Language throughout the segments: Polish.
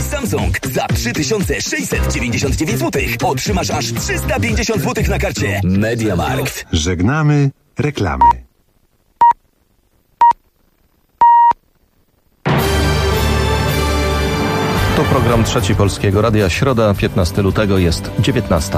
Samsung za 3699 zł otrzymasz aż 350 zł na karcie MediaMarkt. Żegnamy reklamy. To program Trzeci Polskiego Radia. Środa, 15 lutego, jest 19.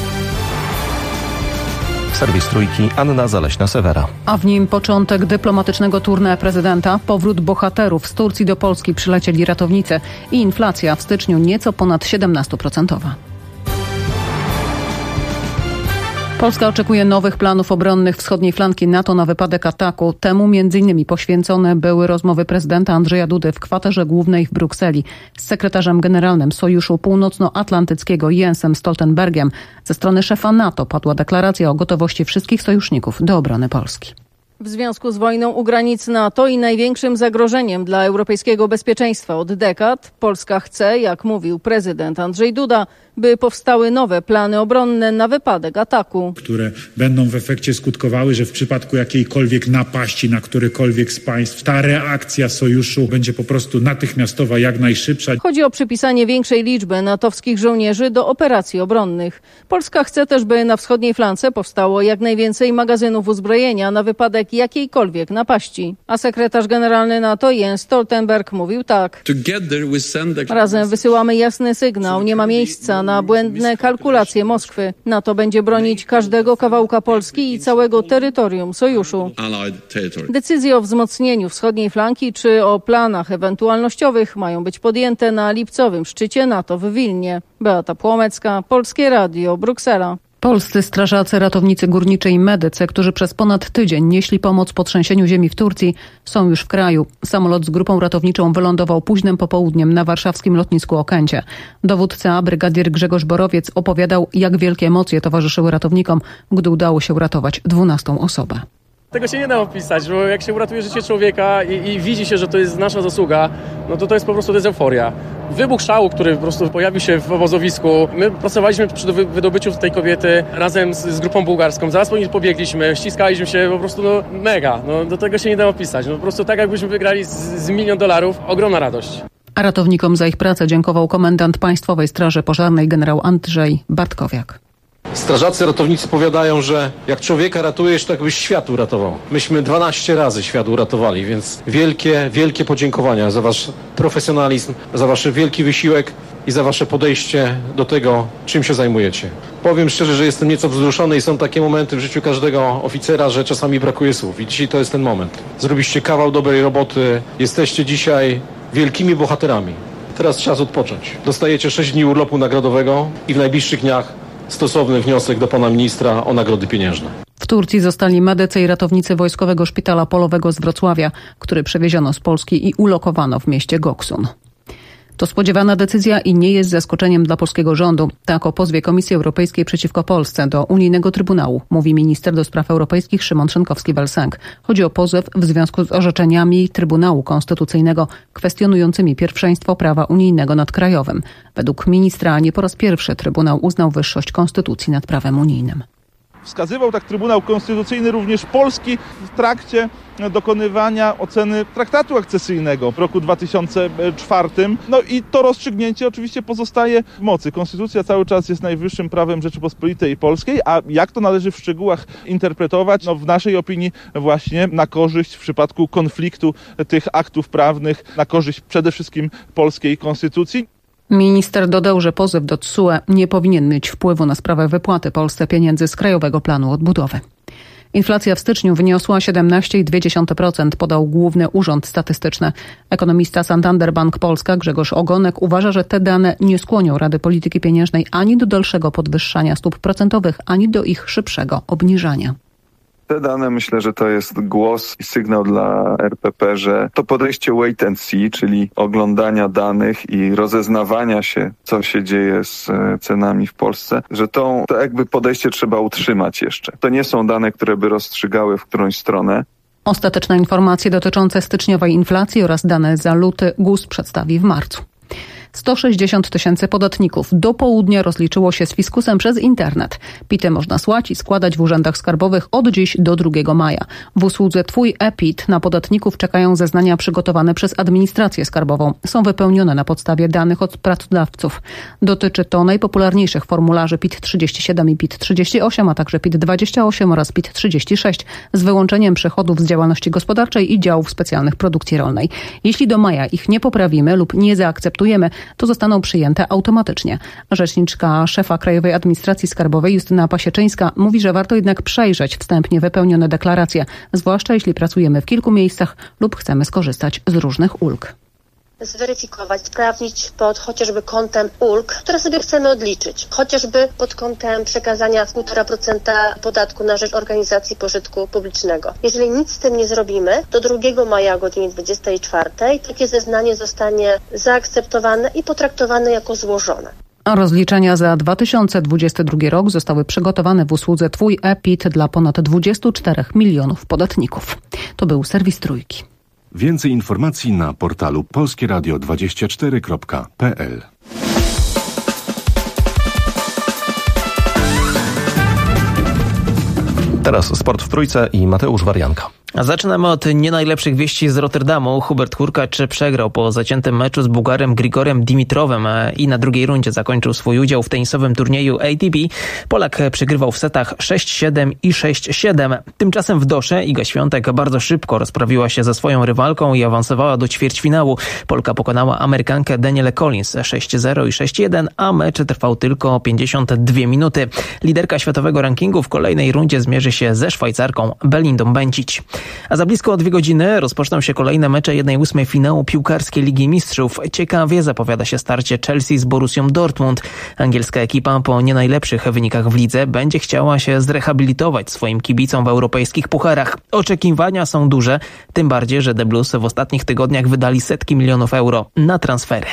Serwis Trójki, Anna Zaleśna-Sewera. A w nim początek dyplomatycznego tournée prezydenta, powrót bohaterów. Z Turcji do Polski przylecieli ratownicy i inflacja w styczniu nieco ponad 17%. Polska oczekuje nowych planów obronnych wschodniej flanki NATO na wypadek ataku. Temu m.in. poświęcone były rozmowy prezydenta Andrzeja Dudy w kwaterze głównej w Brukseli z sekretarzem generalnym Sojuszu Północnoatlantyckiego Jensem Stoltenbergiem. Ze strony szefa NATO padła deklaracja o gotowości wszystkich sojuszników do obrony Polski. W związku z wojną u granic NATO i największym zagrożeniem dla europejskiego bezpieczeństwa od dekad, Polska chce, jak mówił prezydent Andrzej Duda, by powstały nowe plany obronne na wypadek ataku. Które będą w efekcie skutkowały, że w przypadku jakiejkolwiek napaści na którekolwiek z państw, ta reakcja sojuszu będzie po prostu natychmiastowa, jak najszybsza. Chodzi o przypisanie większej liczby natowskich żołnierzy do operacji obronnych. Polska chce też, by na wschodniej flance powstało jak najwięcej magazynów uzbrojenia na wypadek jakiejkolwiek napaści. A sekretarz generalny NATO Jens Stoltenberg mówił tak. Razem wysyłamy jasny sygnał, nie ma miejsca na błędne kalkulacje Moskwy. NATO będzie bronić każdego kawałka Polski i całego terytorium sojuszu. Decyzje o wzmocnieniu wschodniej flanki czy o planach ewentualnościowych mają być podjęte na lipcowym szczycie NATO w Wilnie. Beata Płomecka, Polskie Radio, Bruksela. Polscy strażacy, ratownicy górniczy i medycy, którzy przez ponad tydzień nieśli pomoc po trzęsieniu ziemi w Turcji, są już w kraju. Samolot z grupą ratowniczą wylądował późnym popołudniem na warszawskim lotnisku Okęcie. Dowódca, brygadier Grzegorz Borowiec, opowiadał, jak wielkie emocje towarzyszyły ratownikom, gdy udało się uratować 12. osobę. Tego się nie da opisać, bo jak się uratuje życie człowieka i widzi się, że to jest nasza zasługa, no to jest po prostu euforia. Wybuch szału, który po prostu pojawił się w obozowisku. My pracowaliśmy przy wydobyciu tej kobiety razem z grupą bułgarską. Zaraz po niej pobiegliśmy, ściskaliśmy się, po prostu mega. Do tego się nie da opisać. Po prostu tak jakbyśmy wygrali z $1 milion, ogromna radość. A ratownikom za ich pracę dziękował komendant Państwowej Straży Pożarnej generał Andrzej Bartkowiak. Strażacy, ratownicy powiadają, że jak człowieka ratujesz, to jakbyś świat uratował. Myśmy 12 razy świat uratowali, więc wielkie podziękowania za wasz profesjonalizm, za wasz wielki wysiłek i za wasze podejście do tego, czym się zajmujecie. Powiem szczerze, że jestem nieco wzruszony i są takie momenty w życiu każdego oficera, że czasami brakuje słów i dzisiaj to jest ten moment. Zrobiliście kawał dobrej roboty, jesteście dzisiaj wielkimi bohaterami. Teraz czas odpocząć. Dostajecie 6 dni urlopu nagrodowego i w najbliższych dniach stosowny wniosek do pana ministra o nagrody pieniężne. W Turcji zostali medycy i ratownicy Wojskowego Szpitala Polowego z Wrocławia, który przewieziono z Polski i ulokowano w mieście Goksun. To spodziewana decyzja i nie jest zaskoczeniem dla polskiego rządu. Tak o pozwie Komisji Europejskiej przeciwko Polsce do Unijnego Trybunału mówi minister do spraw europejskich Szymon Szynkowski-Welsenk. Chodzi o pozew w związku z orzeczeniami Trybunału Konstytucyjnego kwestionującymi pierwszeństwo prawa unijnego nad krajowym. Według ministra nie po raz pierwszy Trybunał uznał wyższość konstytucji nad prawem unijnym. Wskazywał tak Trybunał Konstytucyjny również Polski w trakcie dokonywania oceny traktatu akcesyjnego w roku 2004. No i to rozstrzygnięcie oczywiście pozostaje w mocy. Konstytucja cały czas jest najwyższym prawem Rzeczypospolitej Polskiej, a jak to należy w szczegółach interpretować? No w naszej opinii właśnie na korzyść w przypadku konfliktu tych aktów prawnych, na korzyść przede wszystkim polskiej konstytucji. Minister dodał, że pozew do TSUE nie powinien mieć wpływu na sprawę wypłaty Polsce pieniędzy z Krajowego Planu Odbudowy. Inflacja w styczniu wyniosła 17,2%, podał Główny Urząd Statystyczny. Ekonomista Santander Bank Polska Grzegorz Ogonek uważa, że te dane nie skłonią Rady Polityki Pieniężnej ani do dalszego podwyższania stóp procentowych, ani do ich szybszego obniżania. Te dane, myślę, że to jest głos i sygnał dla RPP, że to podejście wait and see, czyli oglądania danych i rozeznawania się, co się dzieje z cenami w Polsce, że to jakby podejście trzeba utrzymać jeszcze. To nie są dane, które by rozstrzygały w którąś stronę. Ostateczne informacje dotyczące styczniowej inflacji oraz dane za luty GUS przedstawi w marcu. 160 000 podatników do południa rozliczyło się z fiskusem przez internet. PIT-y można słać i składać w urzędach skarbowych od dziś do 2 maja. W usłudze Twój e-PIT na podatników czekają zeznania przygotowane przez administrację skarbową. Są wypełnione na podstawie danych od pracodawców. Dotyczy to najpopularniejszych formularzy PIT-37 i PIT-38, a także PIT-28 oraz PIT-36 z wyłączeniem przychodów z działalności gospodarczej i działów specjalnych produkcji rolnej. Jeśli do maja ich nie poprawimy lub nie zaakceptujemy, to zostaną przyjęte automatycznie. Rzeczniczka szefa Krajowej Administracji Skarbowej Justyna Pasieczyńska mówi, że warto jednak przejrzeć wstępnie wypełnione deklaracje, zwłaszcza jeśli pracujemy w kilku miejscach lub chcemy skorzystać z różnych ulg. Zweryfikować, sprawdzić pod chociażby kątem ulg, które sobie chcemy odliczyć. Chociażby pod kątem przekazania 1,5% podatku na rzecz organizacji pożytku publicznego. Jeżeli nic z tym nie zrobimy, do 2 maja o godzinie 24 takie zeznanie zostanie zaakceptowane i potraktowane jako złożone. Rozliczenia za 2022 rok zostały przygotowane w usłudze Twój e-PIT dla ponad 24 milionów podatników. To był serwis Trójki. Więcej informacji na portalu polskieradio24.pl. Teraz sport w Trójce i Mateusz Warianka. Zaczynamy od nie najlepszych wieści z Rotterdamu. Hubert Hurkacz przegrał po zaciętym meczu z Bułgarem Grigorem Dimitrowem i na drugiej rundzie zakończył swój udział w tenisowym turnieju ATP. Polak przegrywał w setach 6-7 i 6-7. Tymczasem w Dosze Iga Świątek bardzo szybko rozprawiła się ze swoją rywalką i awansowała do ćwierćfinału. Polka pokonała Amerykankę Danielle Collins 6-0 i 6-1, a mecz trwał tylko 52 minuty. Liderka światowego rankingu w kolejnej rundzie zmierzy się ze Szwajcarką Belindą Bencic. A za blisko 2 godziny rozpoczną się kolejne mecze 1/8 finału piłkarskiej Ligi Mistrzów. Ciekawie zapowiada się starcie Chelsea z Borussią Dortmund. Angielska ekipa po nie najlepszych wynikach w lidze będzie chciała się zrehabilitować swoim kibicom w europejskich pucharach. Oczekiwania są duże, tym bardziej, że The Blues w ostatnich tygodniach wydali setki milionów euro na transfery.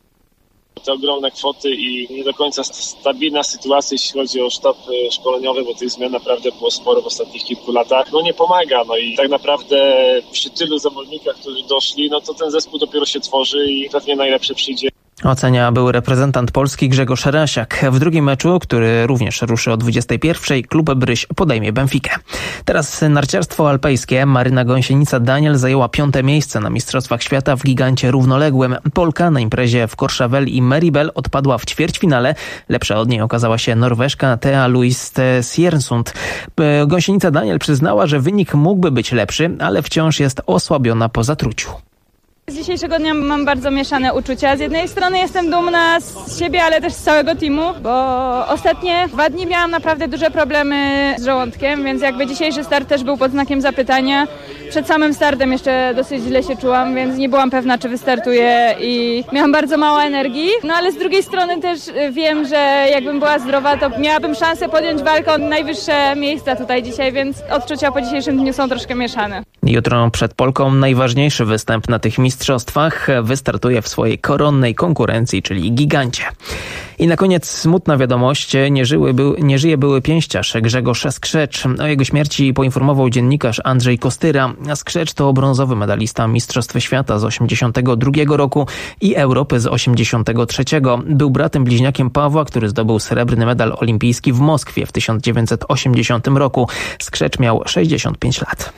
Te ogromne kwoty i nie do końca stabilna sytuacja, jeśli chodzi o sztab szkoleniowy, bo tych zmian naprawdę było sporo w ostatnich kilku latach. Nie pomaga, i tak naprawdę przy tylu zawodnikach, którzy doszli, to ten zespół dopiero się tworzy i pewnie najlepszy przyjdzie. Ocenia był reprezentant Polski Grzegorz Rasiak. W drugim meczu, który również ruszy o 21:00, klub Bryś podejmie Benfikę. Teraz narciarstwo alpejskie. Maryna Gąsienica-Daniel zajęła 5. miejsce na Mistrzostwach Świata w gigancie równoległym. Polka na imprezie w Courchevel i Meribel odpadła w ćwierćfinale. Lepsza od niej okazała się Norweżka Thea Louise Siersund. Gąsienica-Daniel przyznała, że wynik mógłby być lepszy, ale wciąż jest osłabiona po zatruciu. Z dzisiejszego dnia mam bardzo mieszane uczucia. Z jednej strony jestem dumna z siebie, ale też z całego teamu, bo ostatnie 2 dni miałam naprawdę duże problemy z żołądkiem, więc dzisiejszy start też był pod znakiem zapytania. Przed samym startem jeszcze dosyć źle się czułam, więc nie byłam pewna, czy wystartuję i miałam bardzo mało energii. Ale z drugiej strony też wiem, że jakbym była zdrowa, to miałabym szansę podjąć walkę o najwyższe miejsca tutaj dzisiaj, więc odczucia po dzisiejszym dniu są troszkę mieszane. Jutro przed Polką najważniejszy występ na tych mistrzostwach. Wystartuje w swojej koronnej konkurencji, czyli gigancie. I na koniec smutna wiadomość. Nie żyje były pięściarz Grzegorz Skrzecz. O jego śmierci poinformował dziennikarz Andrzej Kostyra. Skrzecz to brązowy medalista Mistrzostw Świata z 1982 roku i Europy z 1983. Był bratem bliźniakiem Pawła, który zdobył srebrny medal olimpijski w Moskwie w 1980 roku. Skrzecz miał 65 lat.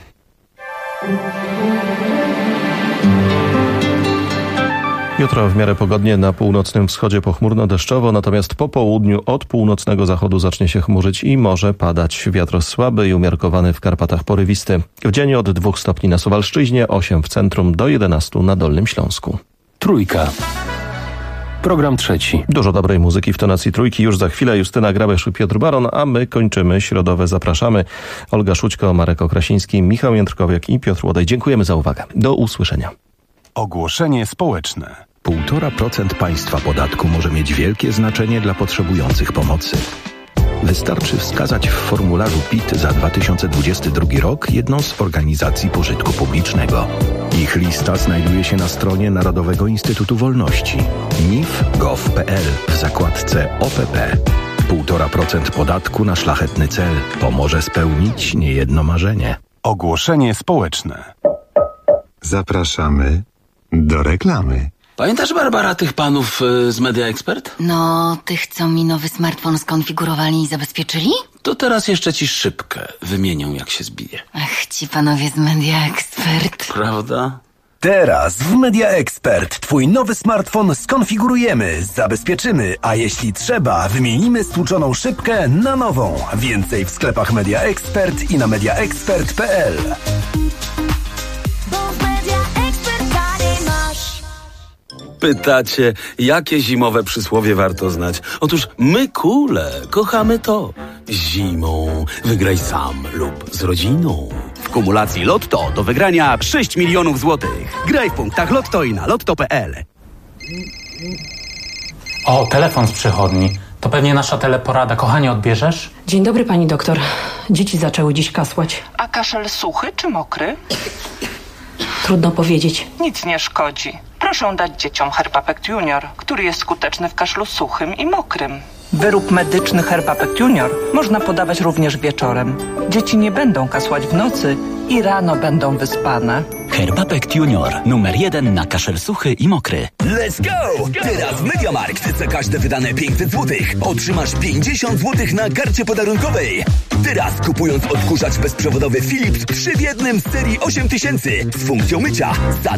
Jutro w miarę pogodnie, na północnym wschodzie pochmurno-deszczowo, natomiast po południu od północnego zachodu zacznie się chmurzyć i może padać. Wiatr słaby i umiarkowany w Karpatach porywisty. W dzień od 2 stopni na Suwalszczyźnie, 8 w centrum, do 11 na Dolnym Śląsku. Trójka. Program trzeci. Dużo dobrej muzyki w tonacji Trójki. Już za chwilę Justyna Grabesz i Piotr Baron, a my kończymy środowe Zapraszamy. Olga Szućko, Marek Okrasiński, Michał Jędrkowiak i Piotr Łodej. Dziękujemy za uwagę. Do usłyszenia. Ogłoszenie społeczne. 1,5% państwa podatku może mieć wielkie znaczenie dla potrzebujących pomocy. Wystarczy wskazać w formularzu PIT za 2022 rok jedną z organizacji pożytku publicznego. Ich lista znajduje się na stronie Narodowego Instytutu Wolności nif.gov.pl w zakładce OPP. 1,5% podatku na szlachetny cel pomoże spełnić niejedno marzenie. Ogłoszenie społeczne. Zapraszamy do reklamy. Pamiętasz, Barbara, tych panów z Media Expert? No, tych, co mi nowy smartfon skonfigurowali i zabezpieczyli? To teraz jeszcze ci szybkę wymienią, jak się zbije. Ach, ci panowie z Media Expert. Prawda? Teraz w Media Expert twój nowy smartfon skonfigurujemy, zabezpieczymy, a jeśli trzeba, wymienimy stłuczoną szybkę na nową. Więcej w sklepach Media Expert i na mediaexpert.pl. Pytacie, jakie zimowe przysłowie warto znać? Otóż my, kule, kochamy to. Zimą wygraj sam lub z rodziną. W kumulacji Lotto do wygrania 6 milionów złotych. Graj w punktach Lotto i na lotto.pl. O, telefon z przychodni. To pewnie nasza teleporada. Kochanie, odbierzesz? Dzień dobry, pani doktor. Dzieci zaczęły dziś kasłać. A kaszel suchy czy mokry? Trudno powiedzieć. Nic nie szkodzi. Proszę dać dzieciom Herbapekt Junior, który jest skuteczny w kaszlu suchym i mokrym. Wyrób medyczny Herbapekt Junior można podawać również wieczorem. Dzieci nie będą kasłać w nocy i rano będą wyspane. Herbapekt Junior. Numer 1 na kaszel suchy i mokry. Let's go! Teraz MediaMarkt. Za każde wydane 500 zł otrzymasz 50 zł na karcie podarunkowej. Teraz kupując odkurzacz bezprzewodowy Philips 3 w 1 z serii 8000 z funkcją mycia za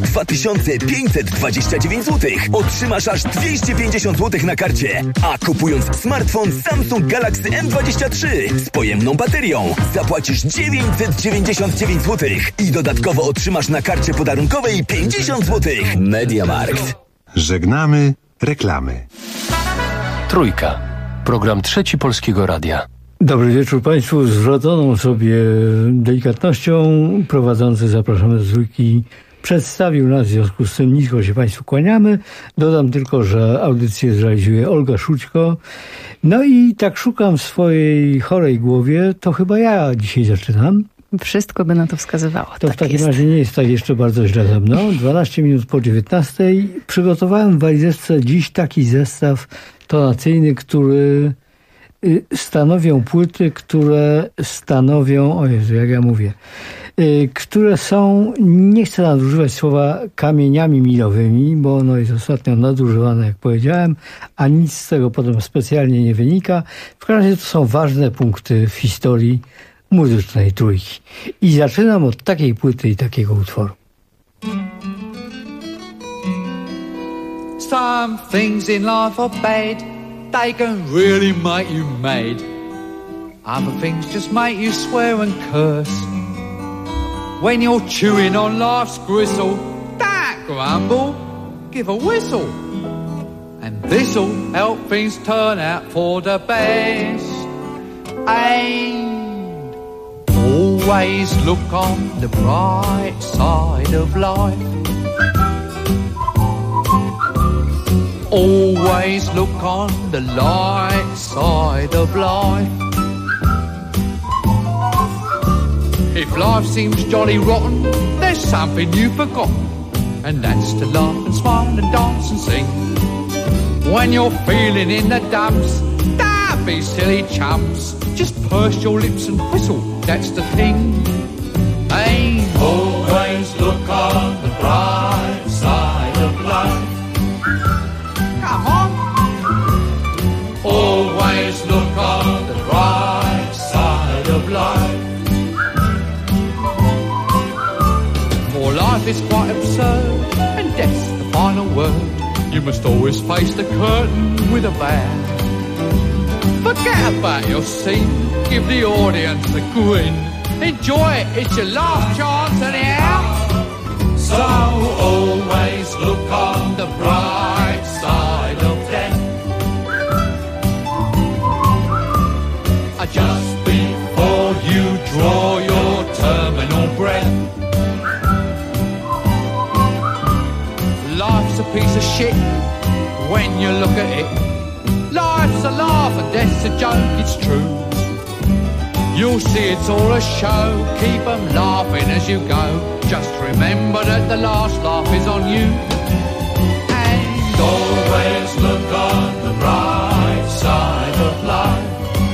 2529 zł otrzymasz aż 250 zł na karcie. A kupując smartfon Samsung Galaxy M23 z pojemną baterią zapłacisz 999 zł i dodatkowo otrzymasz na karcie podarunkowej 50 zł. MediaMarkt. Żegnamy reklamy. Trójka. Program Trzeci Polskiego Radia. Dobry wieczór Państwu. Z wrodzoną sobie delikatnością prowadzący Zapraszamy do Trójki przedstawił nas, w związku z tym nisko się Państwu kłaniamy. Dodam tylko, że audycję zrealizuje Olga Szućko. No i tak szukam w swojej chorej głowie, to chyba ja dzisiaj zaczynam. Wszystko by na to wskazywało. To tak w takim jest. razie nie jest tak jeszcze bardzo źle ze mną. 12 minut po 19. Przygotowałem w walizeczce dziś taki zestaw tonacyjny, który stanowią płyty, które stanowią, o Jezu, jak ja mówię, które są, nie chcę nadużywać słowa kamieniami milowymi, bo ono jest ostatnio nadużywane, jak powiedziałem, a nic z tego potem specjalnie nie wynika. W każdym razie to są ważne punkty w historii muzycznej Trójki. I zaczynam od takiej płyty i takiego utworu. Some things in life are bad, they can really make you mad. Other things just make you swear and curse. When you're chewing on life's gristle, don't grumble, give a whistle. And this'll help things turn out for the best. And always look on the bright side of life. Always look on the light side of life. If life seems jolly rotten, there's something you've forgotten, and that's to laugh and smile and dance and sing. When you're feeling in the dumps, don't be silly chumps, just purse your lips and whistle, that's the thing. Hey, always look on the bright side of life. Come on. Always look on the bright side of life. For life is quite absurd, and death's the final word. You must always face the curtain with a bow. Forget about your scene, give the audience a grin. Enjoy it, it's your last chance anyhow. So always look on the bright side of death. Just before you draw your terminal breath. Life's a piece of shit when you look at it. Life's a laugh and death's a joke, it's true. You'll see it's all a show, keep 'em laughing as you go. Just remember that the last laugh is on you. And always look on the bright side of life.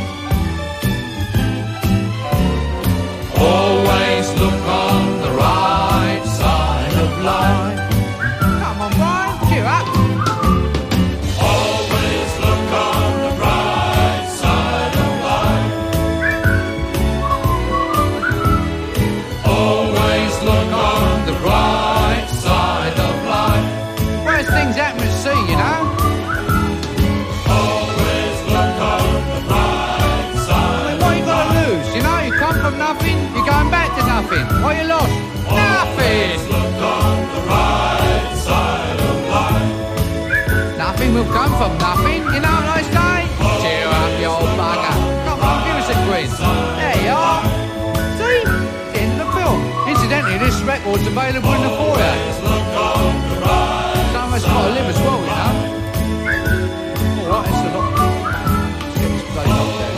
Always look on the right side of life. Come on, Brian, cheer up. nothing will come from nothing. You know what I say? Cheer up, you old bugger. Come on, give us a grin. There you are. See? In the film. Incidentally, this record's available in the foyer. So much got to live as well, you know. All right, it's a lot. Let's get this bloody dog down.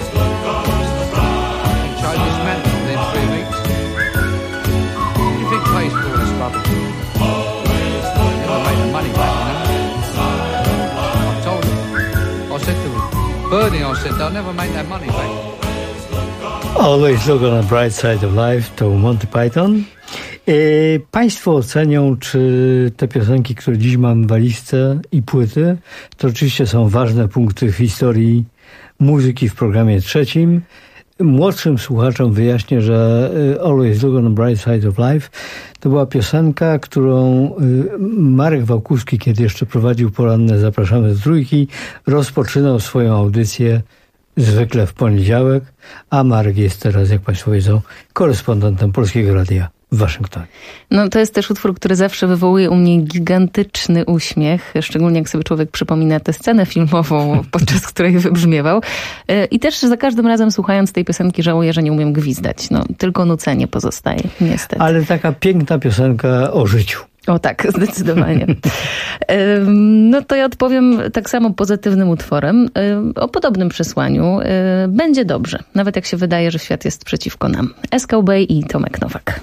Change this mantle within 3 weeks. What do you think pays for all this rubbish? Never made the money back, you know. I told him. I said to Bernie, I said, they'll never make that money back. Always look on the bright side of life to Monty Python. Państwo ocenią, czy te piosenki, które dziś mam w walizce i płyty, to oczywiście są ważne punkty w historii muzyki w programie trzecim. Młodszym słuchaczom wyjaśnię, że Always Look on the Bright Side of Life to była piosenka, którą Marek Wałkuski, kiedy jeszcze prowadził poranne Zapraszamy do Trójki, rozpoczynał swoją audycję zwykle w poniedziałek, a Marek jest teraz, jak Państwo wiedzą, korespondentem Polskiego Radia w Waszyngtonie. No to jest też utwór, który zawsze wywołuje u mnie gigantyczny uśmiech, szczególnie jak sobie człowiek przypomina tę scenę filmową, podczas której wybrzmiewał. I też za każdym razem słuchając tej piosenki żałuję, że nie umiem gwizdać. No, tylko nucenie pozostaje, niestety. Ale taka piękna piosenka o życiu. O tak, zdecydowanie. No to ja odpowiem tak samo pozytywnym utworem, o podobnym przesłaniu. Będzie dobrze, nawet jak się wydaje, że świat jest przeciwko nam. SKB i Tomek Nowak.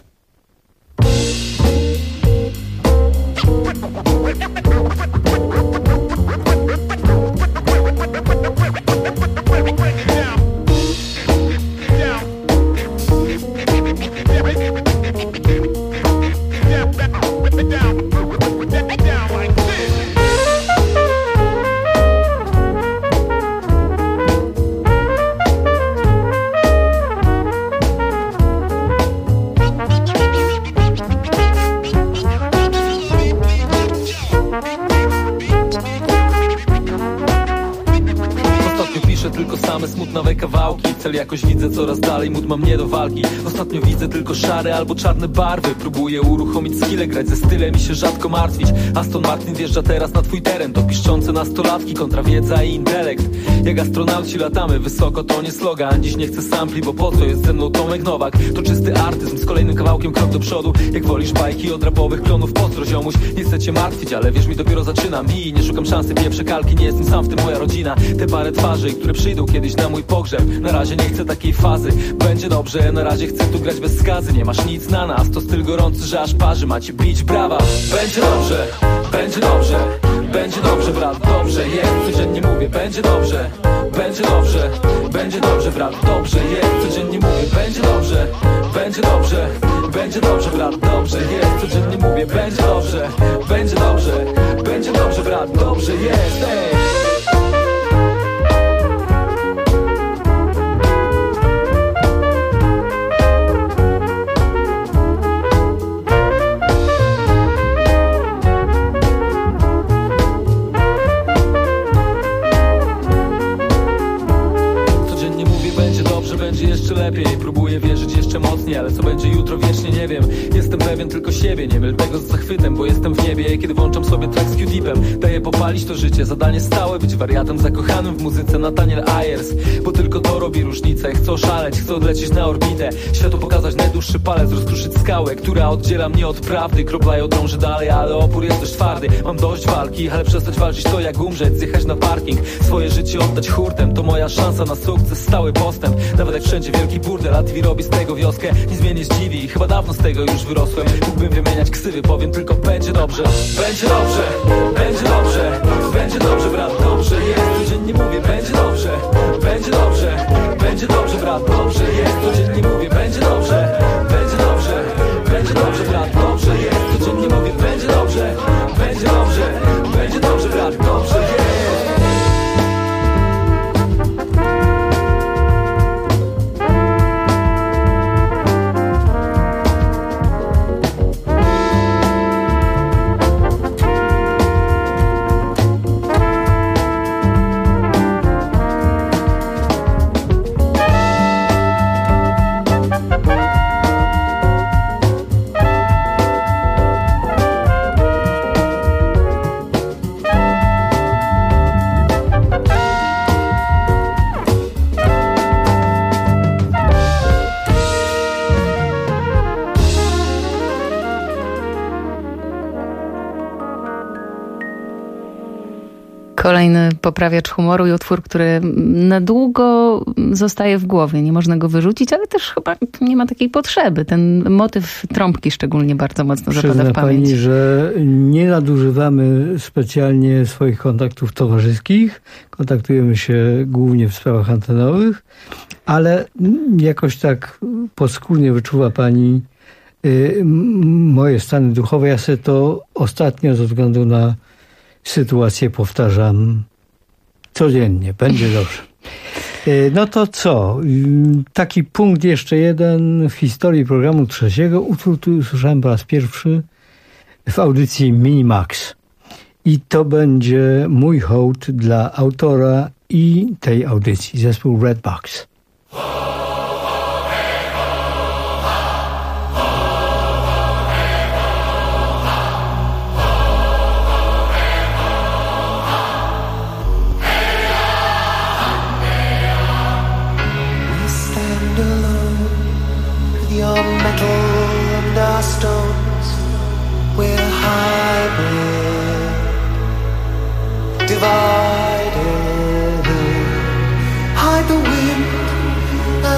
Smutnawe kawałki, cel jakoś widzę coraz dalej, mód ma mnie do walki. Ostatnio widzę tylko szare albo czarne barwy. Próbuję uruchomić skille, grać ze stylem i się rzadko martwić. Aston Martin wjeżdża teraz na twój teren. To piszczące nastolatki, kontrawiedza i intelekt. Jak astronauci latamy wysoko, to nie slogan. Dziś nie chcę sampli, bo po co jest ze mną Tomek Nowak. To czysty artyzm, z kolejnym kawałkiem krok do przodu. Jak wolisz bajki od rapowych klonów, pozdro ziomuś. Nie chcę cię martwić, ale wierz mi, dopiero zaczynam. I nie szukam szansy, pieprze kalki, nie jestem sam w tym moja rodzina. Te parę twarzy, które przyjdą kiedyś na mój pogrzeb. Na razie nie chcę takiej fazy, będzie dobrze. Na razie chcę tu grać bez skazy. Nie masz nic na nas, to styl gorący, że aż parzy. Macie bić brawa, będzie dobrze, będzie dobrze, będzie dobrze, brat, dobrze jest. Codziennie mówię, będzie dobrze, będzie dobrze, będzie dobrze, brat, dobrze jest. Codziennie mówię, będzie dobrze, będzie dobrze, będzie dobrze, brat, dobrze jest. Codziennie mówię, będzie dobrze, będzie dobrze, będzie dobrze, brat, dobrze jest. Ej. Będzie jeszcze lepiej, próbuję wierzyć jeszcze mocniej, ale co będzie jutro wiecznie nie wiem. Jestem pewien tylko siebie, nie myl tego z zachwytem, bo jestem w niebie, kiedy włączam sobie track z Q-Tipem. Daję popalić to życie, zadanie stałe, być wariatem zakochanym w muzyce Nathaniel Ayers. Bo tylko to robi różnicę, chcę oszaleć, chcę odlecieć na orbitę. Światu pokazać najdłuższy palec, rozkruszyć skałę, która oddziela mnie od prawdy. Kropla ją drąży dalej, ale opór jest dość twardy. Mam dość walki, ale przestać walczyć to jak umrzeć. Zjechać na parking, swoje życie oddać hurtem. To moja szansa na sukces, stały postęp. Nawet jak wszędzie wielki burdel, a TV robi z tego wioskę. Nic mnie nie zdziwi, chyba dawno z tego już wyrosłem. Mógłbym wymieniać ksywy, powiem tylko będzie dobrze. Będzie dobrze, będzie dobrze, będzie dobrze, brat, dobrze jest. Codziennie mówię, będzie dobrze, będzie dobrze, będzie dobrze, brat, dobrze jest. Codziennie mówię, będzie dobrze, będzie dobrze, będzie dobrze, brat, dobrze jest. Codziennie mówię, będzie dobrze, będzie dobrze, będzie dobrze, brat, dobrze jest. Kolejny poprawiacz humoru i utwór, który na długo zostaje w głowie. Nie można go wyrzucić, ale też chyba nie ma takiej potrzeby. Ten motyw trąbki szczególnie bardzo mocno zapada w pamięć. Pani, że nie nadużywamy specjalnie swoich kontaktów towarzyskich. Kontaktujemy się głównie w sprawach antenowych, ale jakoś tak podskórnie wyczuwa pani moje stany duchowe. Ja sobie to ostatnio ze względu na sytuację powtarzam codziennie. Będzie dobrze. No to co? Taki punkt jeszcze jeden w historii programu trzeciego. Utwór tu usłyszałem po raz pierwszy w audycji Minimax. I to będzie mój hołd dla autora i tej audycji, zespół Redbox. Divided, hide the wind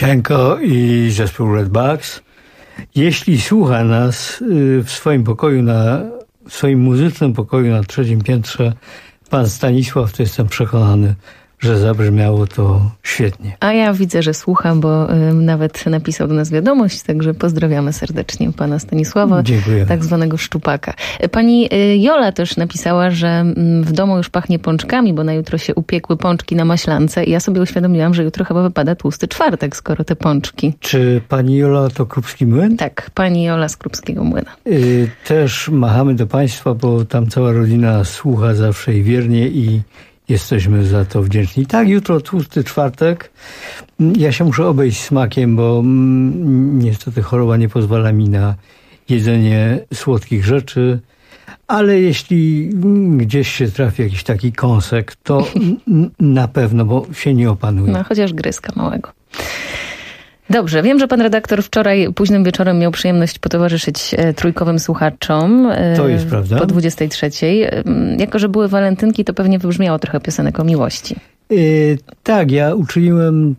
Czenko i zespół Redbacks. Jeśli słucha nas w swoim pokoju, w swoim muzycznym pokoju na 3. piętrze pan Stanisław, to jestem przekonany, że zabrzmiało to świetnie. A ja widzę, że słucham, bo nawet napisał do nas wiadomość, także pozdrawiamy serdecznie pana Stanisława, dziękuję. Tak zwanego szczupaka. Pani Jola też napisała, że w domu już pachnie pączkami, bo na jutro się upiekły pączki na maślance i ja sobie uświadomiłam, że jutro chyba wypada tłusty czwartek, skoro te pączki. Czy pani Jola to Krupski Młyn? Tak, pani Jola z Krupskiego Młyna. Też machamy do państwa, bo tam cała rodzina słucha zawsze i wiernie i jesteśmy za to wdzięczni. Tak, jutro tłusty czwartek. Ja się muszę obejść smakiem, bo niestety choroba nie pozwala mi na jedzenie słodkich rzeczy. Ale jeśli gdzieś się trafi jakiś taki kąsek, to na pewno, bo się nie opanuje. No, chociaż gryzka małego. Dobrze, wiem, że pan redaktor wczoraj późnym wieczorem miał przyjemność potowarzyszyć trójkowym słuchaczom. To jest prawda. Po 23:00. Jako że były walentynki, to pewnie wybrzmiało trochę piosenek o miłości. Tak, ja uczyniłem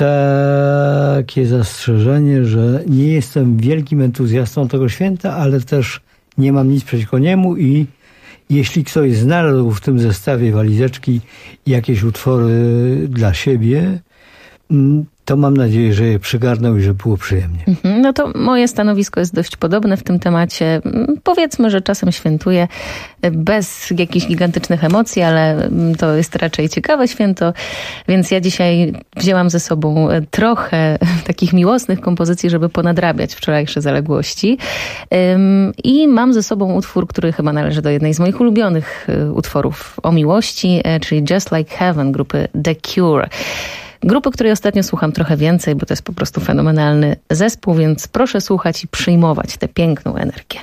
takie zastrzeżenie, że nie jestem wielkim entuzjastą tego święta, ale też nie mam nic przeciwko niemu i jeśli ktoś znalazł w tym zestawie walizeczki jakieś utwory dla siebie, to mam nadzieję, że je przygarnął i że było przyjemnie. No to moje stanowisko jest dość podobne w tym temacie. Powiedzmy, że czasem świętuję bez jakichś gigantycznych emocji, ale to jest raczej ciekawe święto, więc ja dzisiaj wzięłam ze sobą trochę takich miłosnych kompozycji, żeby ponadrabiać wczorajsze zaległości. I mam ze sobą utwór, który chyba należy do jednej z moich ulubionych utworów o miłości, czyli Just Like Heaven grupy The Cure. Grupy, której ostatnio słucham trochę więcej, bo to jest po prostu fenomenalny zespół, więc proszę słuchać i przyjmować tę piękną energię.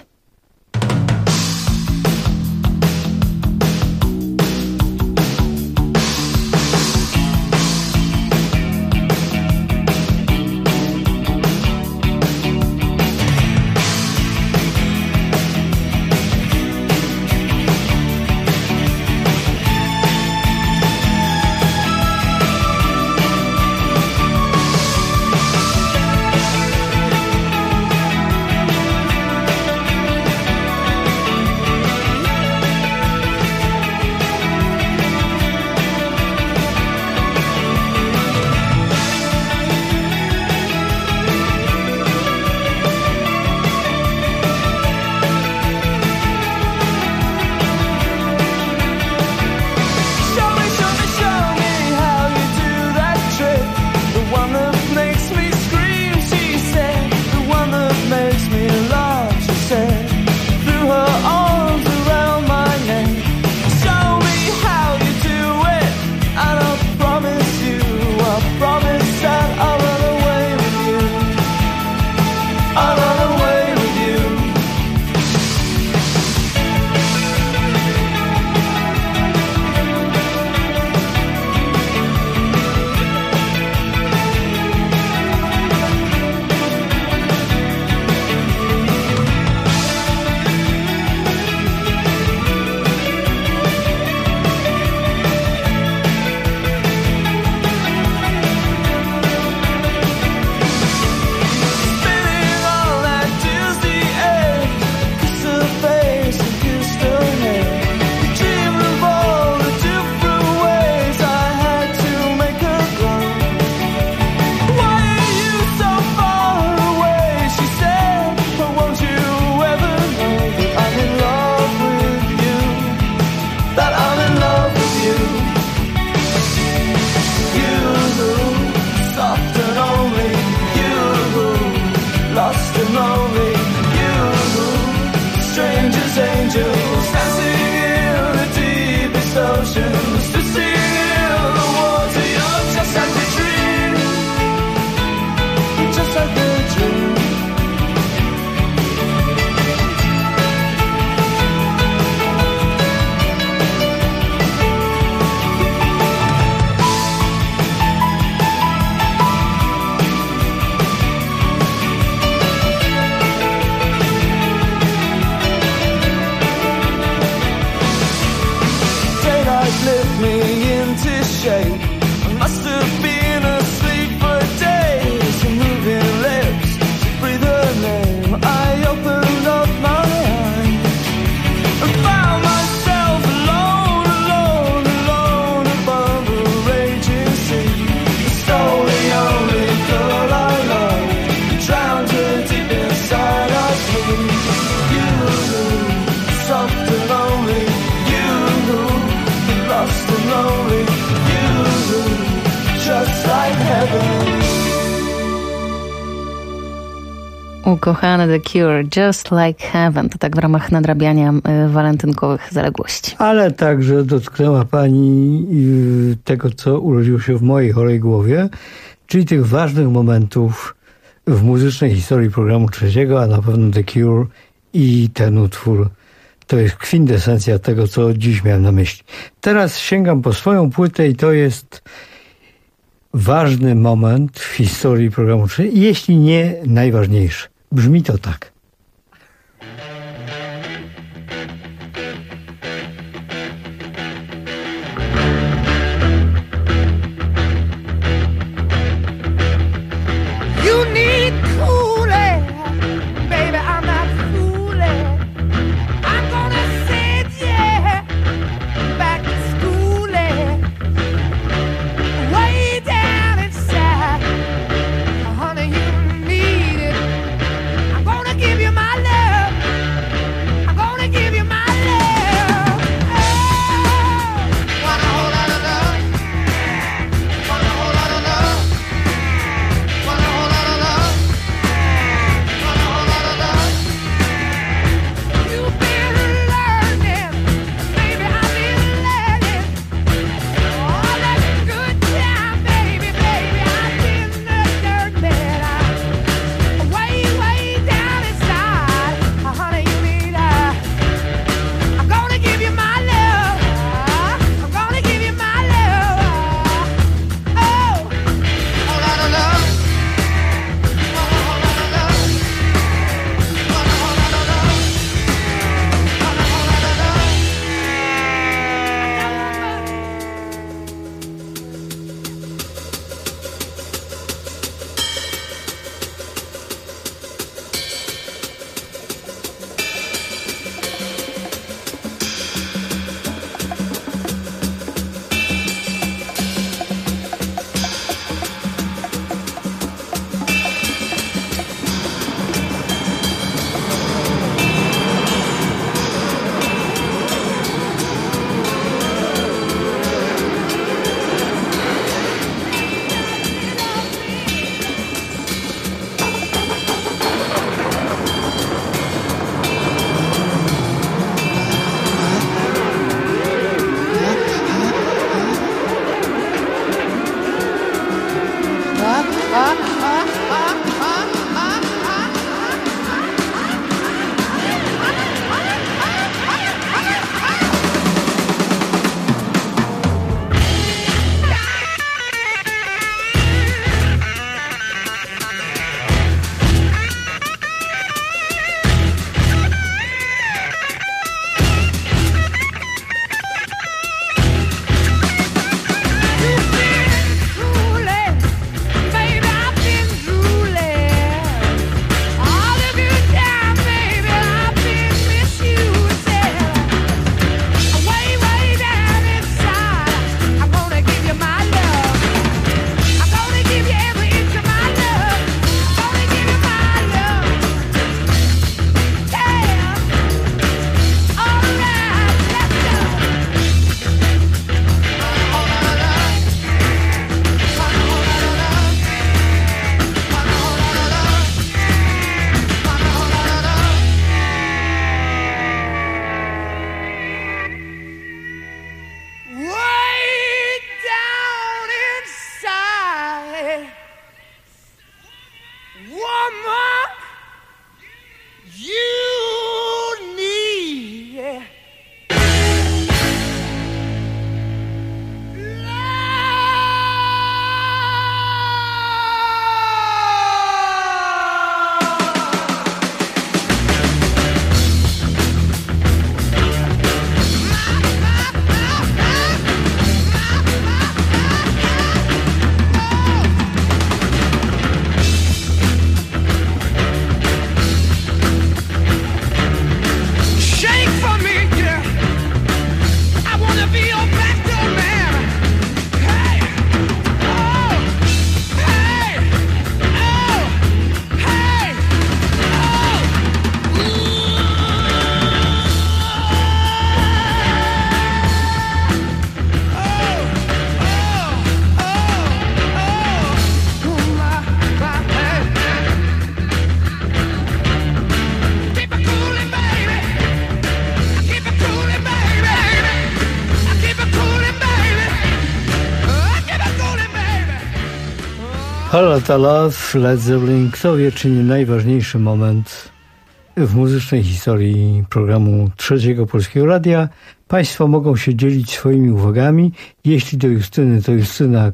Ukochane The Cure, Just Like Heaven. To tak w ramach nadrabiania walentynkowych zaległości. Ale także dotknęła pani tego, co urodziło się w mojej chorej głowie, czyli tych ważnych momentów w muzycznej historii programu trzeciego, a na pewno The Cure i ten utwór. To jest kwintesencja tego, co dziś miałem na myśli. Teraz sięgam po swoją płytę i to jest ważny moment w historii programu trzeciego, jeśli nie najważniejszy. Brzmi to tak. Gonna give Lata Love, Led Zeppelin. Kto wie, czy nie najważniejszy moment w muzycznej historii programu Trzeciego Polskiego Radia. Państwo mogą się dzielić swoimi uwagami. Jeśli do Justyny, to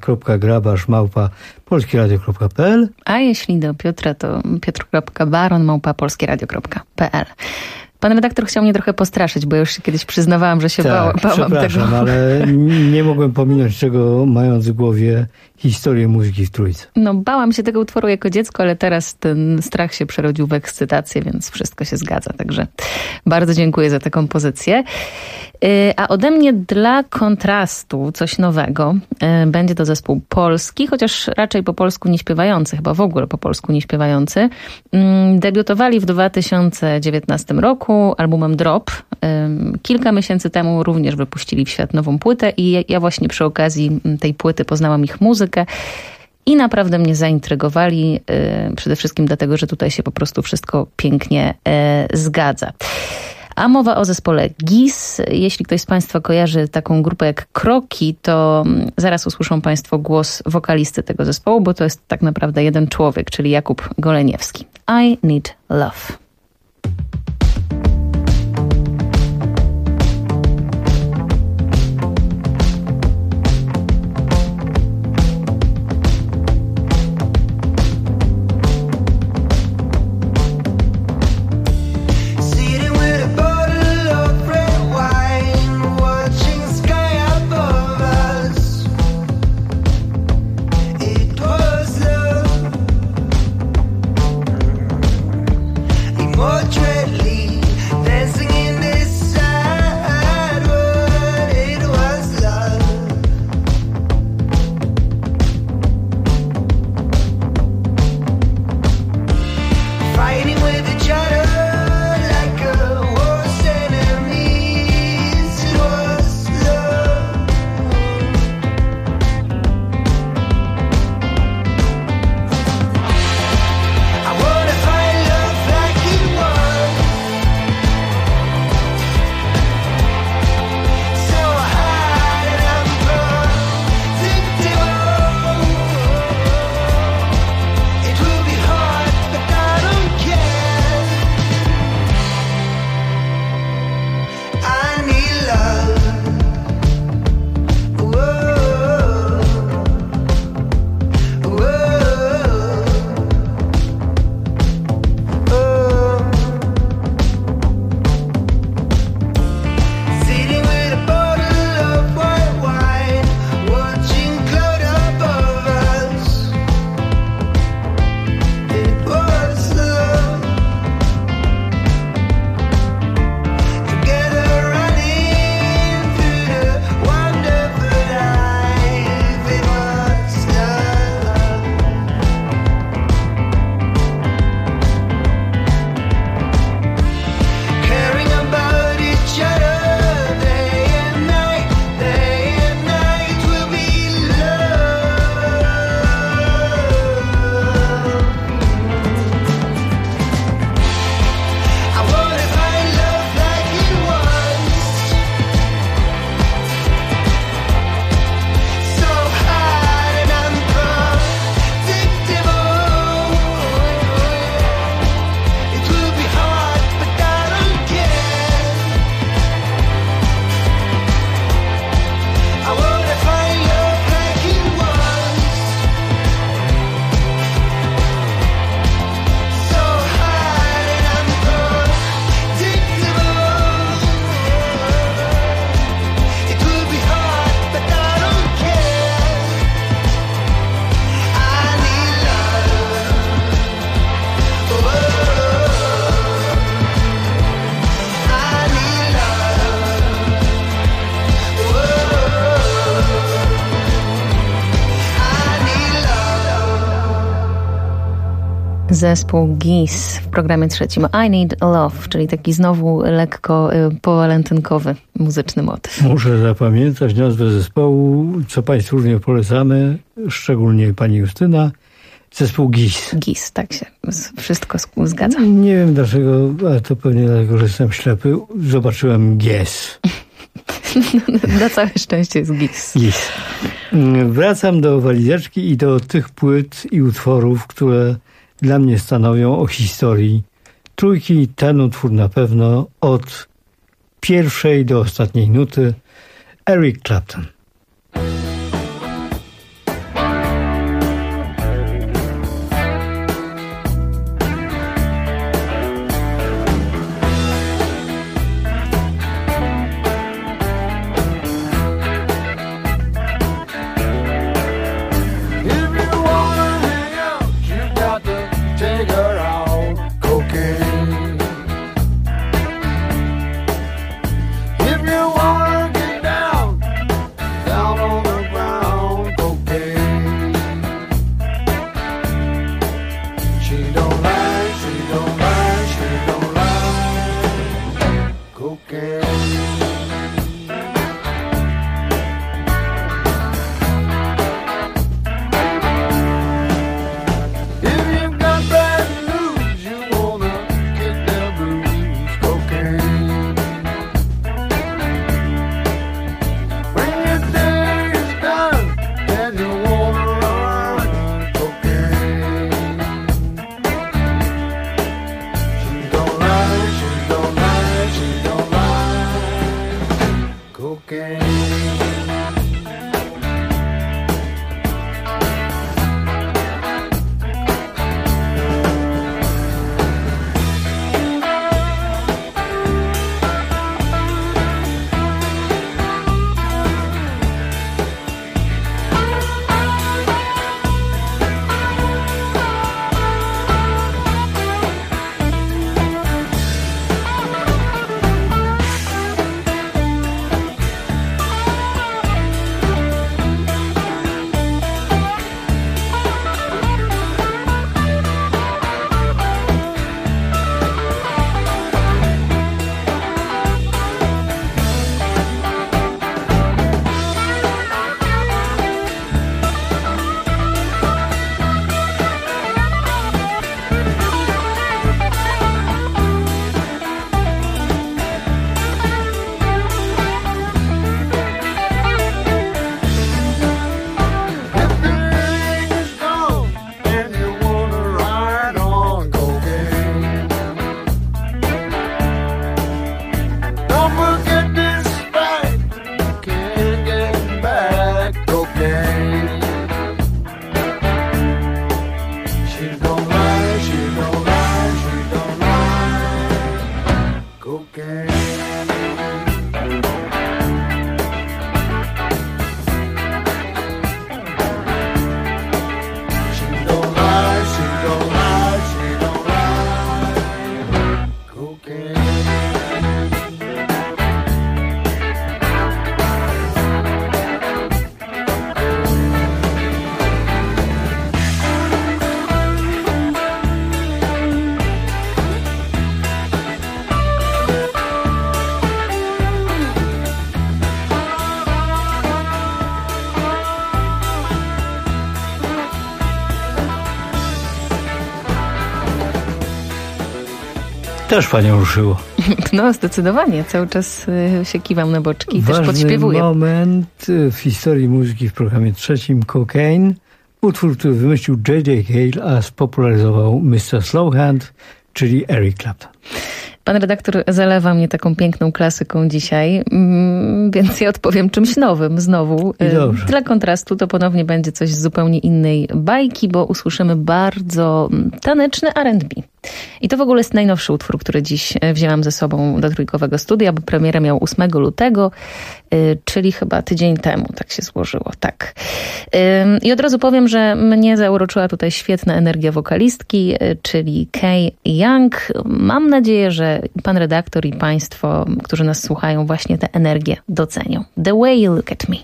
justyna.grabarz@polskieradio.pl. A jeśli do Piotra, to piotr.baron@polskieradio.pl. Pan redaktor chciał mnie trochę postraszyć, bo ja już się kiedyś przyznawałam, że się bałam przepraszam, tego. ale nie mogłem pominąć tego, mając w głowie historię muzyki w Trójce. No, bałam się tego utworu jako dziecko, ale teraz ten strach się przerodził w ekscytację, więc wszystko się zgadza. Także bardzo dziękuję za tę kompozycję. A ode mnie dla kontrastu coś nowego. Będzie to zespół polski, chociaż raczej po polsku nie śpiewający, chyba w ogóle po polsku nie śpiewający. Debiutowali w 2019 roku albumem Drop. Kilka miesięcy temu również wypuścili w świat nową płytę i ja właśnie przy okazji tej płyty poznałam ich muzykę i naprawdę mnie zaintrygowali. Przede wszystkim dlatego, że tutaj się po prostu wszystko pięknie zgadza. A mowa o zespole GIS. Jeśli ktoś z Państwa kojarzy taką grupę jak Kroki, to zaraz usłyszą Państwo głos wokalisty tego zespołu, bo to jest tak naprawdę jeden człowiek, czyli Jakub Goleniewski. I Need Love. Zespół GIS w programie trzecim. I Need Love, czyli taki znowu lekko powalentynkowy muzyczny motyw. Muszę zapamiętać nazwę zespołu, co Państwu również polecamy, szczególnie Pani Justyna. Zespół GIS. GIS, tak się wszystko zgadza. Nie wiem dlaczego, ale to pewnie dlatego, że jestem ślepy. Zobaczyłem GIS. Na całe szczęście jest GIS. GIS. Wracam do walizeczki i do tych płyt i utworów, które dla mnie stanowią o historii trójki. Ten utwór na pewno od pierwszej do ostatniej nuty. Eric Clapton. Też panią ruszyło. No, zdecydowanie. Cały czas się kiwam na boczki i ważny też podśpiewuję. Moment w historii muzyki w programie trzecim Cocaine. Utwór, który wymyślił J.J. Cale, a spopularyzował Mr. Slowhand, czyli Eric Clapton. Pan redaktor zalewa mnie taką piękną klasyką dzisiaj, więc ja odpowiem czymś nowym znowu. Dla kontrastu to ponownie będzie coś z zupełnie innej bajki, bo usłyszymy bardzo taneczny R&B. I to w ogóle jest najnowszy utwór, który dziś wzięłam ze sobą do trójkowego studia, bo premierę miał 8 lutego, czyli chyba tydzień temu, tak się złożyło, tak. I od razu powiem, że mnie zauroczyła tutaj świetna energia wokalistki, czyli Kay Young. Mam nadzieję, że pan redaktor i państwo, którzy nas słuchają, właśnie tę energię docenią. The Way You Look at Me.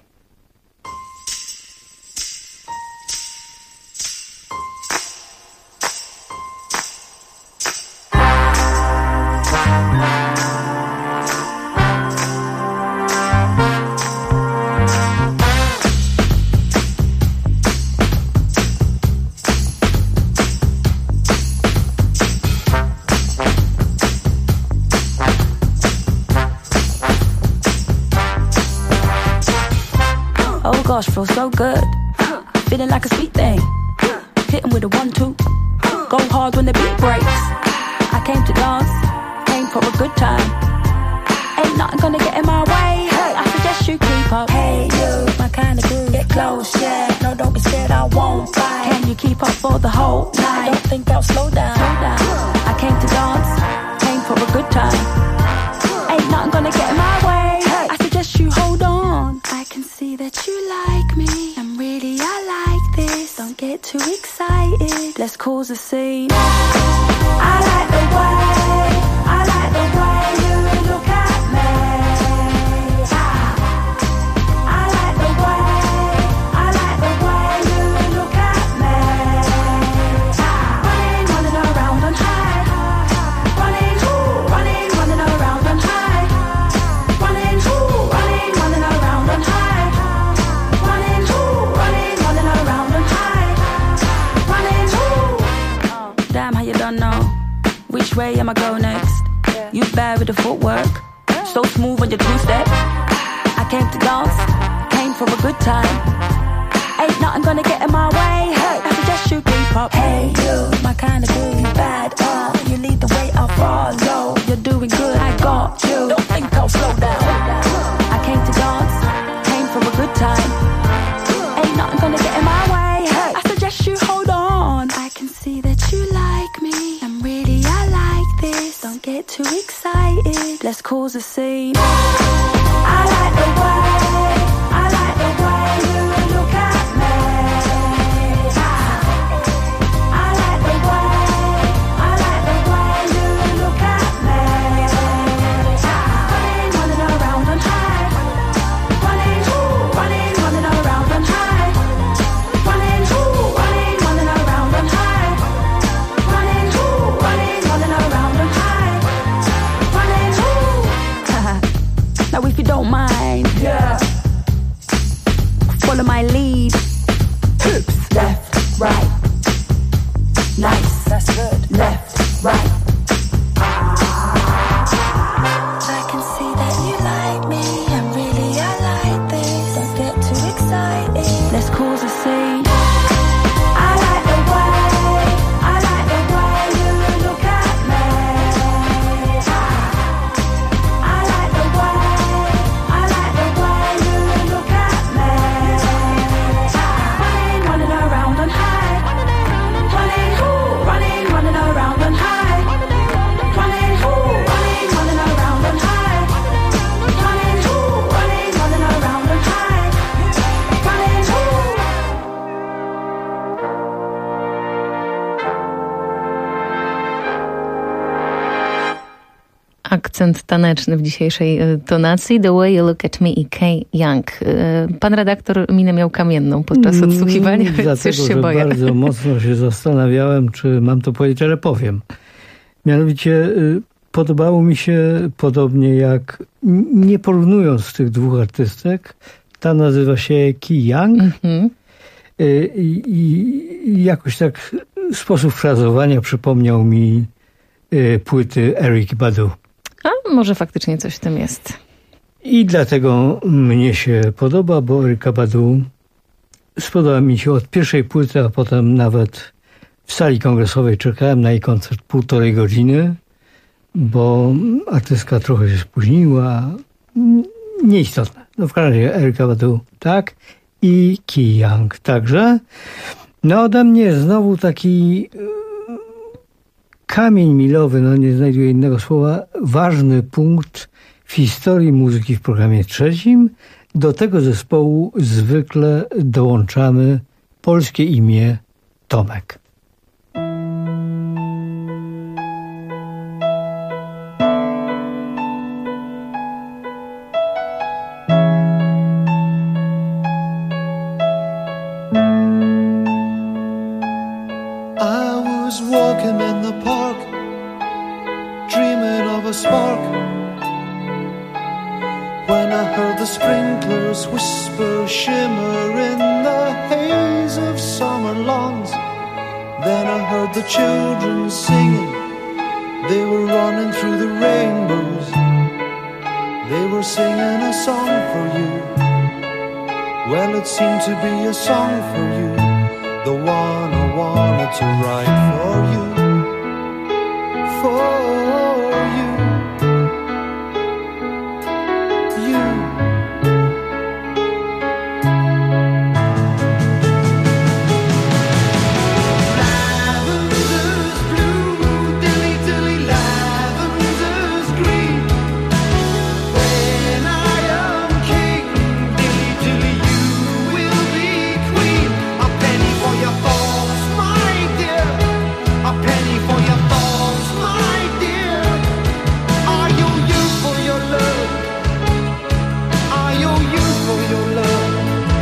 Gosh, feels so good. Feeling like a sweet thing. Hitting with a 1-2. Go hard when the beat breaks. I came to dance, came for a good time. Ain't nothing gonna get in my way. Hey, I suggest you keep up. Hey, you, my kind of groove. Get close, yeah. No, don't be scared, I won't fight. Can you keep up for the whole night? I don't think I'll slow down. I came to dance, came for a good time. Ain't nothing gonna get in my way. Hey, I suggest you hold on. I can see that you like me, and really I like this. Don't get too excited. Let's cause a scene. I like the way you look at me. I like the way you look at me. Running around on high. Running around on high. Running around on high. Running around on high. Damn, how you don't know? Which way am I go next? You bad with the footwork, so smooth on your two-step. I came to dance, came for a good time. Ain't nothing gonna get in my way. Hey, I suggest you keep up. Hey, you, my kind of groove, you bad. You lead the way, I'll follow. You're doing good, I got you. Don't think I'll slow down. I came to dance, came for a good time. Ain't nothing gonna get in my way. Hey, I suggest you hold on. I can see that you like me, and really I like this. Don't get too excited. Let's cause a scene. I like the way you look at me. I like the way you look at me. Running around on high. Running around on high. Running around on high. Running around on high. Now if you don't mind, yeah, follow my lead. Hips, left, right. Nice, that's good. Left, right. I can see that you like me, and really I like this. Don't get too excited. Let's cause a scene. I like the way you look at me. I like the way you look at me. Running around on high. Running around on high. Running around on high. Running around on high. Akcent taneczny w dzisiejszej tonacji. The Way You Look at Me i Kay Young. Pan redaktor minę miał kamienną podczas odsłuchiwania, więc już się boję. Bardzo mocno się zastanawiałem, czy mam to powiedzieć, ale powiem. Mianowicie podobało mi się, podobnie jak, nie porównując tych dwóch artystek, ta nazywa się Kay Young. I jakoś tak sposób frazowania przypomniał mi płyty Erykah Badu. A może faktycznie coś w tym jest. I dlatego mnie się podoba, bo Erykah Badu spodobała mi się od pierwszej płyty, a potem nawet w sali kongresowej czekałem na jej koncert 1,5 godziny, bo artystka trochę się spóźniła. Nieistotne. No w każdym razie Erykah Badu tak i Kay Young także. No ode mnie znowu taki kamień milowy, no nie znajduję innego słowa, ważny punkt w historii muzyki w programie trzecim. Do tego zespołu zwykle dołączamy polskie imię Tomek. Walking in the park, dreaming of a spark, when I heard the sprinklers whisper, shimmer in the haze of summer lawns. Then I heard the children singing, they were running through the rainbows, they were singing a song for you. Well, it seemed to be a song for you, the one I wanted to write for you, for you, you. Lavender's blue, dilly dilly, lavender's green. When I am king, dilly dilly, you will be queen. A penny for your thoughts, my dear. A penny for your thoughts, my dear. I owe you for your love. I owe you for your love.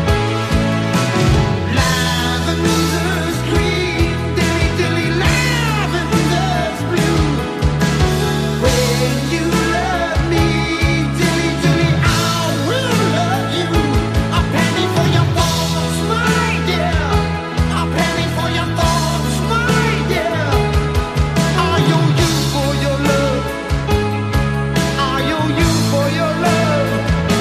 Lavender's green, dilly dilly, lavender's blue. When you love me, dilly dilly, I will love you. A penny for your thoughts, my dear. A penny for your thoughts, my dear. I owe you for your love. I owe you for your love.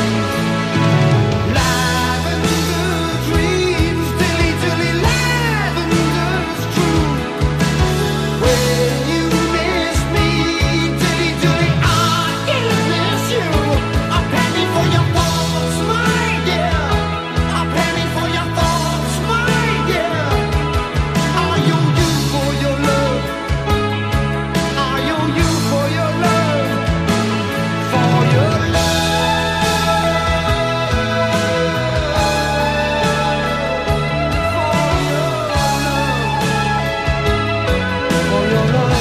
Lavender dreams, dilly dilly, lavender's true. When you miss me, dilly dilly, I miss you. A penny for your thoughts, my dear. A penny for your thoughts, my dear. I owe you for your love. I owe you for your love. For your love. For your love.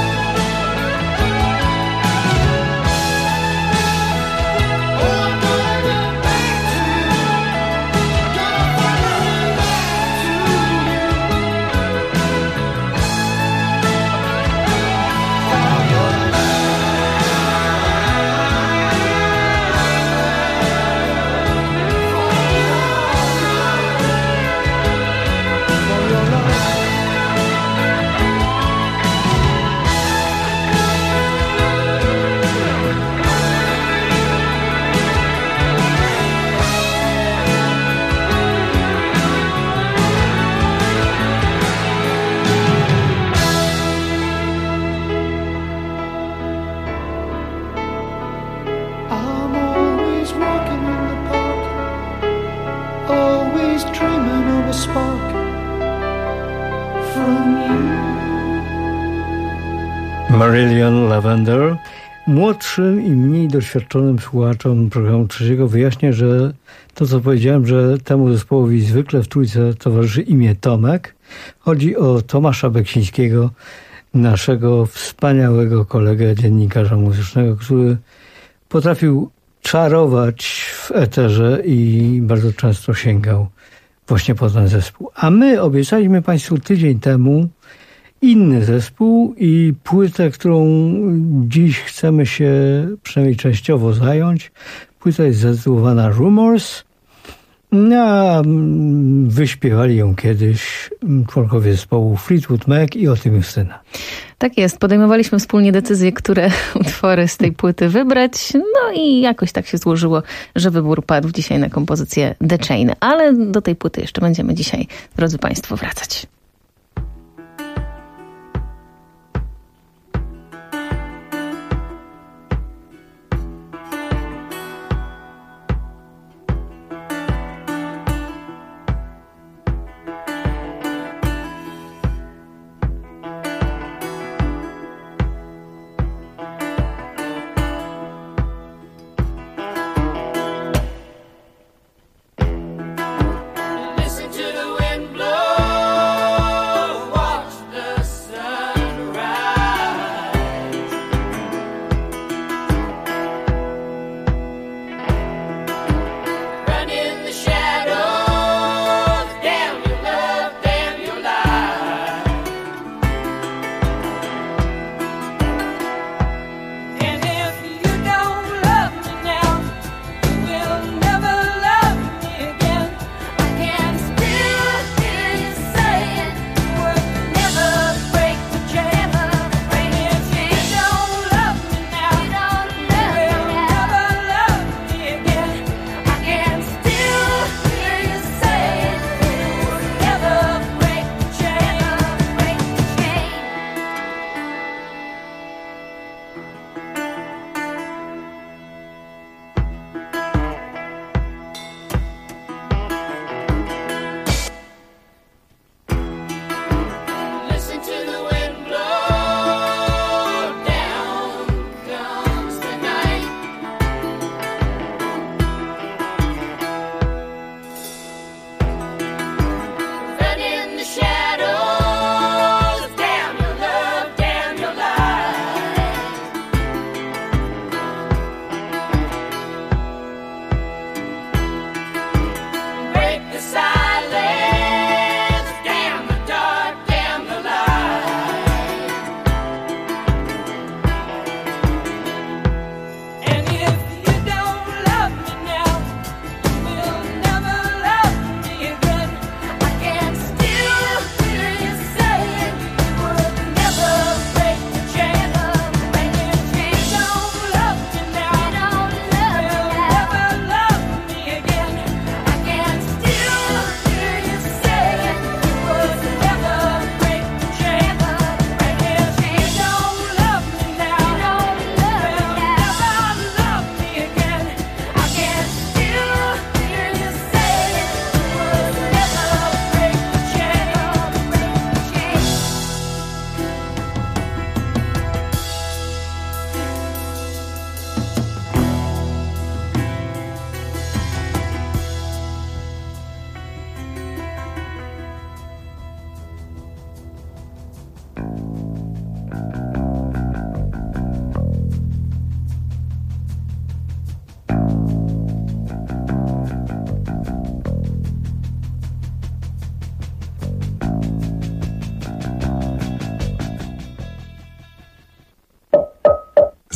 I'm always walking in the park, always dreaming of a spark from you. Marillion Lavender. Młodszym i mniej doświadczonym słuchaczom programu Trzeciego wyjaśnię, że to, co powiedziałem, że temu zespołowi zwykle w trójce towarzyszy imię Tomek. Chodzi o Tomasza Beksińskiego, naszego wspaniałego kolegę, dziennikarza muzycznego, który potrafił czarować w eterze i bardzo często sięgał właśnie po ten zespół. A my obiecaliśmy Państwu tydzień temu inny zespół i płytę, którą dziś chcemy się przynajmniej częściowo zająć. Płyta jest zatytułowana Rumors. A wyśpiewali ją kiedyś członkowie zespołu Fleetwood Mac i o tym Justyna. Tak jest. Podejmowaliśmy wspólnie decyzję, które utwory z tej płyty wybrać. No i jakoś tak się złożyło, że wybór padł dzisiaj na kompozycję The Chain. Ale do tej płyty jeszcze będziemy dzisiaj, drodzy Państwo, wracać. Listen to the wind blow.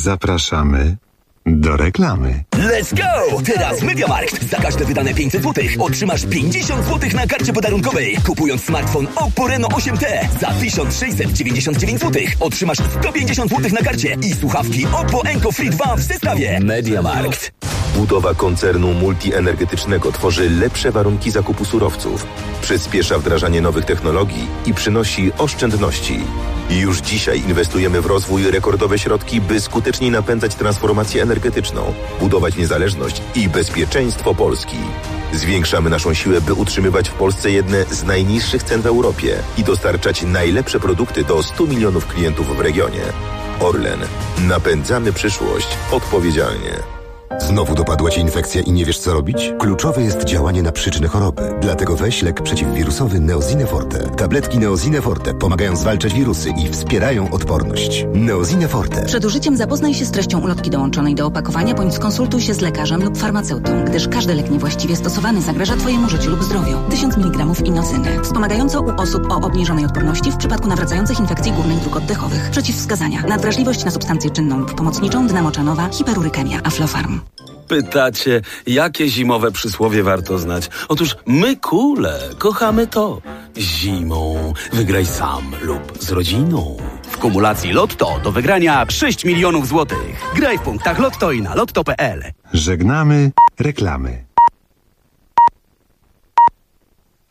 Zapraszamy do reklamy. Let's go! Teraz MediaMarkt. Za każde wydane 500 zł otrzymasz 50 zł na karcie podarunkowej. Kupując smartfon Oppo Reno 8T za 1699 zł otrzymasz 150 zł na karcie i słuchawki Oppo Enco Free 2 w zestawie. MediaMarkt. Budowa koncernu multienergetycznego tworzy lepsze warunki zakupu surowców, przyspiesza wdrażanie nowych technologii i przynosi oszczędności. Już dzisiaj inwestujemy w rozwój rekordowe środki, by skuteczniej napędzać transformację energetyczną, budować niezależność i bezpieczeństwo Polski. Zwiększamy naszą siłę, by utrzymywać w Polsce jedne z najniższych cen w Europie i dostarczać najlepsze produkty do 100 milionów klientów w regionie. Orlen. Napędzamy przyszłość odpowiedzialnie. Znowu dopadła Cię infekcja i nie wiesz, co robić? Kluczowe jest działanie na przyczynę choroby. Dlatego weź lek przeciwwirusowy Neosine Forte. Tabletki Neosine Forte pomagają zwalczać wirusy i wspierają odporność. Neosine Forte. Przed użyciem zapoznaj się z treścią ulotki dołączonej do opakowania, bądź skonsultuj się z lekarzem lub farmaceutą, gdyż każdy lek niewłaściwie stosowany zagraża Twojemu życiu lub zdrowiu. 1000 mg inocyny. Wspomagająco u osób o obniżonej odporności w przypadku nawracających infekcji górnych dróg oddechowych. Przeciwwskazania. Nadwrażliwość na substancję czynną lub pomocniczą, dynamocianowa, hiperurykemia, Aflofarm. Pytacie, jakie zimowe przysłowie warto znać? Otóż my, kule, kochamy to. Zimą wygraj sam lub z rodziną. W kumulacji Lotto do wygrania 6 milionów złotych. Graj w punktach Lotto i na lotto.pl. Żegnamy reklamy.